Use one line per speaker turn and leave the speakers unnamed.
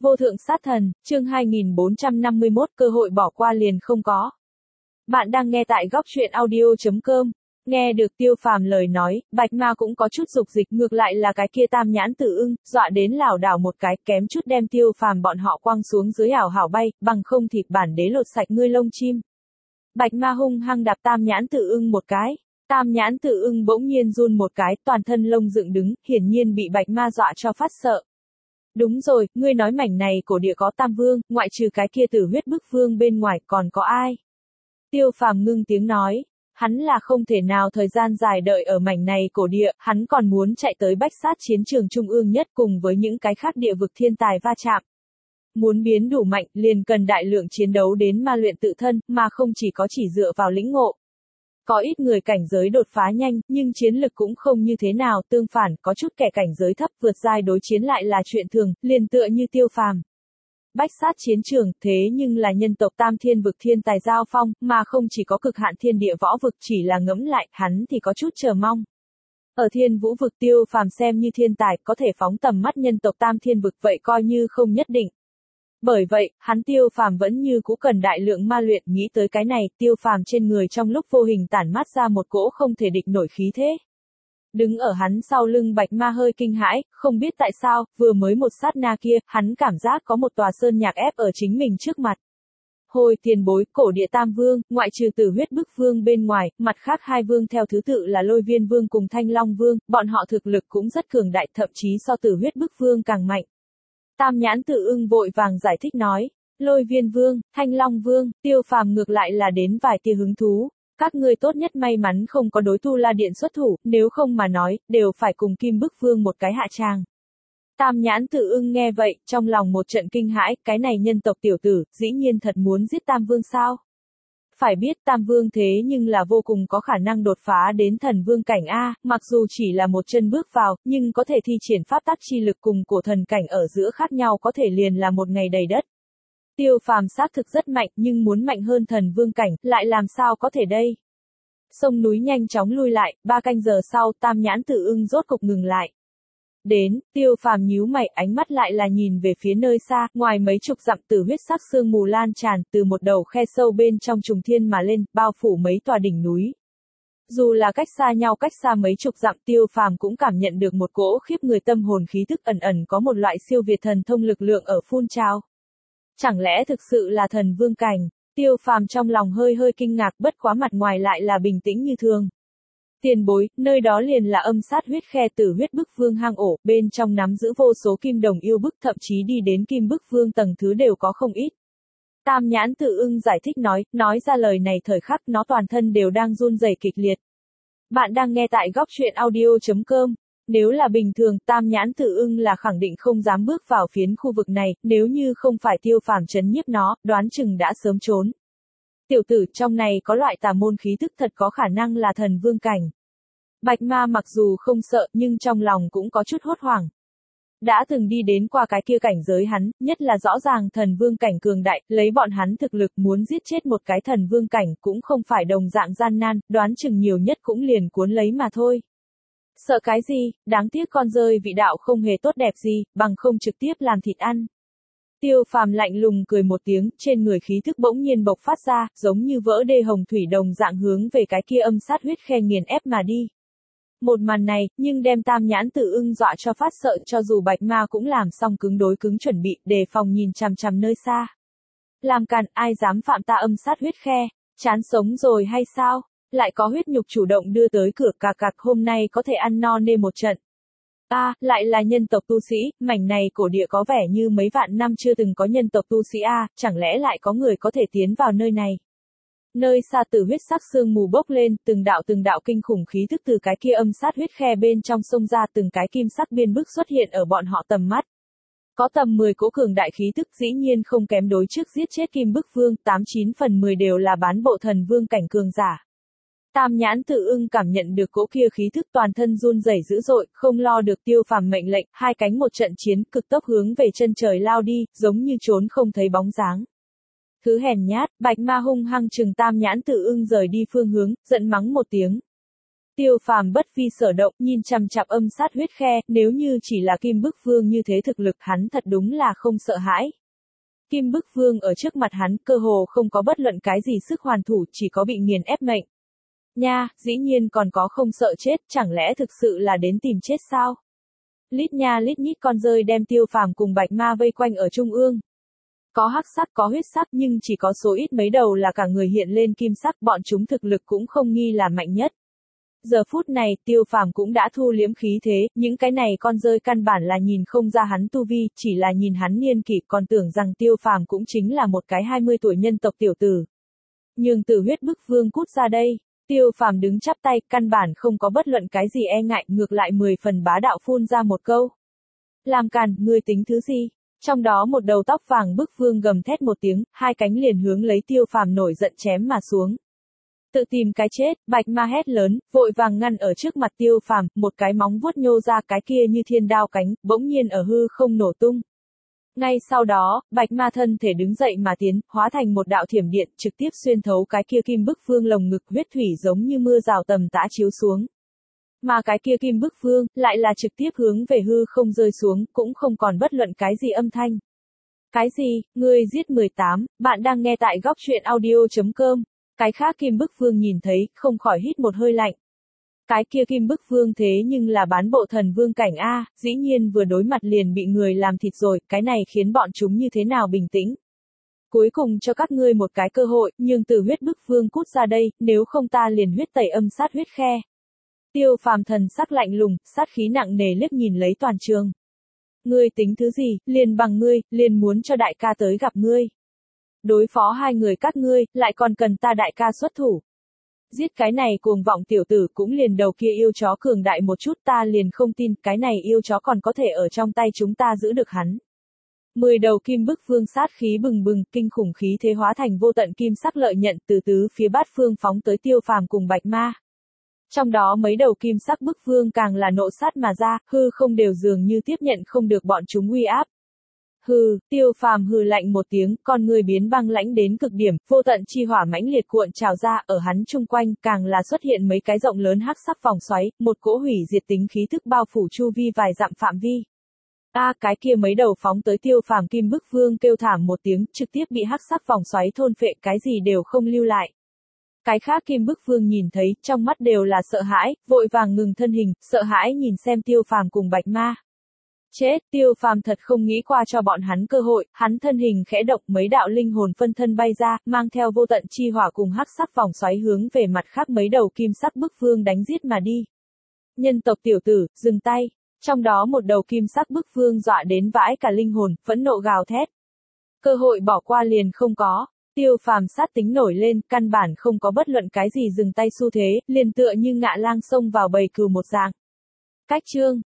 Vô thượng sát thần, chương 2451, cơ hội bỏ qua liền không có. Bạn đang nghe tại góc truyện audio.com. Nghe được Tiêu Phàm lời nói, Bạch Ma cũng có chút dục dịch, ngược lại là cái kia Tam Nhãn Tử Ưng, dọa đến lảo đảo một cái, kém chút đem Tiêu Phàm bọn họ quăng xuống dưới hảo hảo bay, bằng không thịt bản đế lột sạch ngươi lông chim. Bạch Ma hung hăng đạp Tam Nhãn Tử Ưng một cái. Tam Nhãn Tử Ưng bỗng nhiên run một cái, toàn thân lông dựng đứng, hiển nhiên bị Bạch Ma dọa cho phát sợ. Đúng rồi, ngươi nói mảnh này cổ địa có Tam Vương, ngoại trừ cái kia Tử Huyết Bức Vương bên ngoài, còn có ai? Tiêu Phàm ngưng tiếng nói, hắn là không thể nào thời gian dài đợi ở mảnh này cổ địa, hắn còn muốn chạy tới Bách Sát chiến trường trung ương nhất cùng với những cái khác địa vực thiên tài va chạm. Muốn biến đủ mạnh, liền cần đại lượng chiến đấu đến ma luyện tự thân, mà không chỉ có chỉ dựa vào lĩnh ngộ. Có ít người cảnh giới đột phá nhanh, nhưng chiến lực cũng không như thế nào, tương phản, có chút kẻ cảnh giới thấp vượt giai đối chiến lại là chuyện thường, liền tựa như Tiêu Phàm. Bách Sát chiến trường, thế nhưng là nhân tộc Tam Thiên vực thiên tài giao phong, mà không chỉ có cực hạn thiên địa võ vực, chỉ là ngẫm lại, hắn thì có chút chờ mong. Ở Thiên Vũ vực Tiêu Phàm xem như thiên tài, có thể phóng tầm mắt nhân tộc Tam Thiên vực vậy coi như không nhất định. Bởi vậy, hắn Tiêu Phàm vẫn như cũ cần đại lượng ma luyện, nghĩ tới cái này, Tiêu Phàm trên người trong lúc vô hình tản mát ra một cỗ không thể địch nổi khí thế. Đứng ở hắn sau lưng Bạch Ma hơi kinh hãi, không biết tại sao, vừa mới một sát na kia, hắn cảm giác có một tòa sơn nhạc ép ở chính mình trước mặt. Hồi tiền bối, cổ địa Tam Vương, ngoại trừ Tử Huyết Bức Vương bên ngoài, mặt khác hai vương theo thứ tự là Lôi Viên Vương cùng Thanh Long Vương, bọn họ thực lực cũng rất cường đại, thậm chí so Tử Huyết Bức Vương càng mạnh. Tam Nhãn Tử Ưng vội vàng giải thích nói, Lôi Viên Vương, Thanh Long Vương, Tiêu Phàm ngược lại là đến vài tia hứng thú. Các ngươi tốt nhất may mắn không có đối Tu La Điện xuất thủ, nếu không mà nói, đều phải cùng Kim Bức Vương một cái hạ tràng. Tam Nhãn Tử Ưng nghe vậy, trong lòng một trận kinh hãi, cái này nhân tộc tiểu tử, dĩ nhiên thật muốn giết Tam Vương sao? Phải biết Tam Vương thế nhưng là vô cùng có khả năng đột phá đến thần vương cảnh A, mặc dù chỉ là một chân bước vào, nhưng có thể thi triển pháp tắc chi lực cùng cổ thần cảnh ở giữa khác nhau có thể liền là một ngày đầy đất. Tiêu Phàm xác thực rất mạnh nhưng muốn mạnh hơn thần vương cảnh, lại làm sao có thể đây? Sông núi nhanh chóng lui lại, 3 canh giờ sau, Tam Nhãn Tử Ưng rốt cục ngừng lại. Đến, Tiêu Phàm nhíu mày, ánh mắt lại là nhìn về phía nơi xa, ngoài mấy chục dặm tử huyết sắc sương mù lan tràn, từ một đầu khe sâu bên trong trùng thiên mà lên, bao phủ mấy tòa đỉnh núi. Dù là cách xa nhau cách xa mấy chục dặm, Tiêu Phàm cũng cảm nhận được một cỗ khiếp người tâm hồn khí tức ẩn ẩn có một loại siêu việt thần thông lực lượng ở phun trào. Chẳng lẽ thực sự là thần vương cảnh? Tiêu Phàm trong lòng hơi hơi kinh ngạc, bất quá mặt ngoài lại là bình tĩnh như thường. Tiền bối, nơi đó liền là âm sát huyết khe Tử Huyết Bức Vương hang ổ, bên trong nắm giữ vô số kim đồng yêu bức, thậm chí đi đến Kim Bức Vương tầng thứ đều có không ít. Tam Nhãn Tử Ưng giải thích nói ra lời này thời khắc nó toàn thân đều đang run rẩy kịch liệt. Bạn đang nghe tại góc truyện audio.com. Nếu là bình thường, Tam Nhãn Tử Ưng là khẳng định không dám bước vào phiến khu vực này, nếu như không phải Tiêu Phàm trấn nhiếp nó, đoán chừng đã sớm trốn. Tiểu tử, trong này có loại tà môn khí thức thật có khả năng là thần vương cảnh. Bạch Ma mặc dù không sợ, nhưng trong lòng cũng có chút hốt hoảng. Đã từng đi đến qua cái kia cảnh giới hắn, nhất là rõ ràng thần vương cảnh cường đại, lấy bọn hắn thực lực muốn giết chết một cái thần vương cảnh cũng không phải đồng dạng gian nan, đoán chừng nhiều nhất cũng liền cuốn lấy mà thôi. Sợ cái gì, đáng tiếc con rơi vị đạo không hề tốt đẹp gì, bằng không trực tiếp làm thịt ăn. Tiêu Phàm lạnh lùng cười một tiếng, trên người khí thức bỗng nhiên bộc phát ra, giống như vỡ đê hồng thủy đồng dạng hướng về cái kia âm sát huyết khe nghiền ép mà đi. Một màn này, nhưng đem Tam Nhãn Tử Ưng dọa cho phát sợ, cho dù Bạch Ma cũng làm xong cứng đối cứng chuẩn bị, đề phòng nhìn chằm chằm nơi xa. Làm càn, ai dám phạm ta âm sát huyết khe, chán sống rồi hay sao? Lại có huyết nhục chủ động đưa tới cửa, cà cạc, hôm nay có thể ăn no nê một trận. Lại là nhân tộc tu sĩ, mảnh này cổ địa có vẻ như mấy vạn năm chưa từng có nhân tộc tu sĩ chẳng lẽ lại có người có thể tiến vào nơi này. Nơi xa tử huyết sắc sương mù bốc lên, từng đạo kinh khủng khí thức từ cái kia âm sát huyết khe bên trong sông ra, từng cái kim sắc biên bức xuất hiện ở bọn họ tầm mắt. Có tầm 10 cỗ cường đại khí tức, dĩ nhiên không kém đối trước giết chết Kim Bức Vương, 89 phần 10 đều là bán bộ thần vương cảnh cường giả. Tam Nhãn Tử Ưng cảm nhận được cỗ kia khí thức, toàn thân run rẩy dữ dội, không lo được Tiêu Phàm mệnh lệnh, hai cánh một trận chiến, cực tốc hướng về chân trời lao đi, giống như trốn không thấy bóng dáng. Thứ hèn nhát, Bạch Ma hung hăng trừng Tam Nhãn Tử Ưng rời đi phương hướng, giận mắng một tiếng. Tiêu Phàm bất vi sở động, nhìn chằm chằm âm sát huyết khe, nếu như chỉ là Kim Bức Vương như thế thực lực hắn thật đúng là không sợ hãi. Kim Bức Vương ở trước mặt hắn, cơ hồ không có bất luận cái gì sức hoàn thủ, chỉ có bị nghiền ép mệnh. Nha, dĩ nhiên còn có không sợ chết, chẳng lẽ thực sự là đến tìm chết sao? Lít nha lít nhít con rơi đem Tiêu Phàm cùng Bạch Ma vây quanh ở trung ương. Có hắc sắc có huyết sắc nhưng chỉ có số ít mấy đầu là cả người hiện lên kim sắc, bọn chúng thực lực cũng không nghi là mạnh nhất. Giờ phút này, Tiêu Phàm cũng đã thu liếm khí thế, những cái này con rơi căn bản là nhìn không ra hắn tu vi, chỉ là nhìn hắn niên kỷ còn tưởng rằng Tiêu Phàm cũng chính là một cái 20 tuổi nhân tộc tiểu tử. Nhường Tử Huyết Bức Vương cút ra đây. Tiêu Phàm đứng chắp tay, căn bản không có bất luận cái gì e ngại, ngược lại 10 phần bá đạo phun ra một câu. Làm càn, ngươi tính thứ gì? Trong đó một đầu tóc vàng Bức Vương gầm thét một tiếng, hai cánh liền hướng lấy Tiêu Phàm nổi giận chém mà xuống. Tự tìm cái chết, Bạch Ma hét lớn, vội vàng ngăn ở trước mặt Tiêu Phàm, một cái móng vuốt nhô ra, cái kia như thiên đao cánh, bỗng nhiên ở hư không nổ tung. Ngay sau đó, Bạch Ma thân thể đứng dậy mà tiến, hóa thành một đạo thiểm điện, trực tiếp xuyên thấu cái kia Kim Bức Vương lồng ngực, huyết thủy giống như mưa rào tầm tã chiếu xuống. Mà cái kia Kim Bức Vương, lại là trực tiếp hướng về hư không rơi xuống, cũng không còn bất luận cái gì âm thanh. Cái gì, ngươi giết 18, bạn đang nghe tại góc truyện audio.com. Cái khác Kim Bức Vương nhìn thấy, không khỏi hít một hơi lạnh. Cái kia Kim Bức Vương thế nhưng là bán bộ thần vương cảnh A, dĩ nhiên vừa đối mặt liền bị người làm thịt rồi, cái này khiến bọn chúng như thế nào bình tĩnh. Cuối cùng cho các ngươi một cái cơ hội, nhưng Tử Huyết Bức Vương cút ra đây, nếu không ta liền huyết tẩy âm sát huyết khe. Tiêu Phàm thần sắc lạnh lùng, sát khí nặng nề liếc nhìn lấy toàn trường. Ngươi tính thứ gì, liền bằng ngươi, liền muốn cho đại ca tới gặp ngươi. Đối phó hai người các ngươi, lại còn cần ta đại ca xuất thủ. Giết cái này cuồng vọng tiểu tử cũng liền đầu kia yêu chó cường đại một chút, ta liền không tin, cái này yêu chó còn có thể ở trong tay chúng ta giữ được hắn. 10 đầu Kim Bức Vương sát khí bừng bừng, kinh khủng khí thế hóa thành vô tận kim sắc lợi nhận từ tứ phía bát phương phóng tới Tiêu Phàm cùng Bạch Ma. Trong đó mấy đầu kim sắc Bức Vương càng là nộ sát mà ra, hư không đều dường như tiếp nhận không được bọn chúng uy áp. Hừ, Tiêu Phàm hừ lạnh một tiếng, con người biến băng lãnh đến cực điểm, vô tận chi hỏa mãnh liệt cuộn trào ra, ở hắn chung quanh, càng là xuất hiện mấy cái rộng lớn hắc sắc vòng xoáy, một cỗ hủy diệt tính khí thức bao phủ chu vi vài dặm phạm vi. Cái kia mấy đầu phóng tới Tiêu Phàm Kim Bức Vương kêu thảm một tiếng, trực tiếp bị hắc sắc vòng xoáy thôn phệ, cái gì đều không lưu lại. Cái khác Kim Bức Vương nhìn thấy, trong mắt đều là sợ hãi, vội vàng ngừng thân hình, sợ hãi nhìn xem Tiêu Phàm cùng Bạch Ma. Chết, Tiêu Phàm thật không nghĩ qua cho bọn hắn cơ hội, hắn thân hình khẽ động, mấy đạo linh hồn phân thân bay ra, mang theo vô tận chi hỏa cùng hắc sắc vòng xoáy hướng về mặt khác mấy đầu kim sắc Bức Vương đánh giết mà đi. Nhân tộc tiểu tử, dừng tay. Trong đó một đầu kim sắc Bức Vương dọa đến vãi cả linh hồn, phẫn nộ gào thét. Cơ hội bỏ qua liền không có. Tiêu Phàm sát tính nổi lên, căn bản không có bất luận cái gì dừng tay xu thế, liền tựa như ngạ lang xông vào bầy cừu một dạng. Cách chương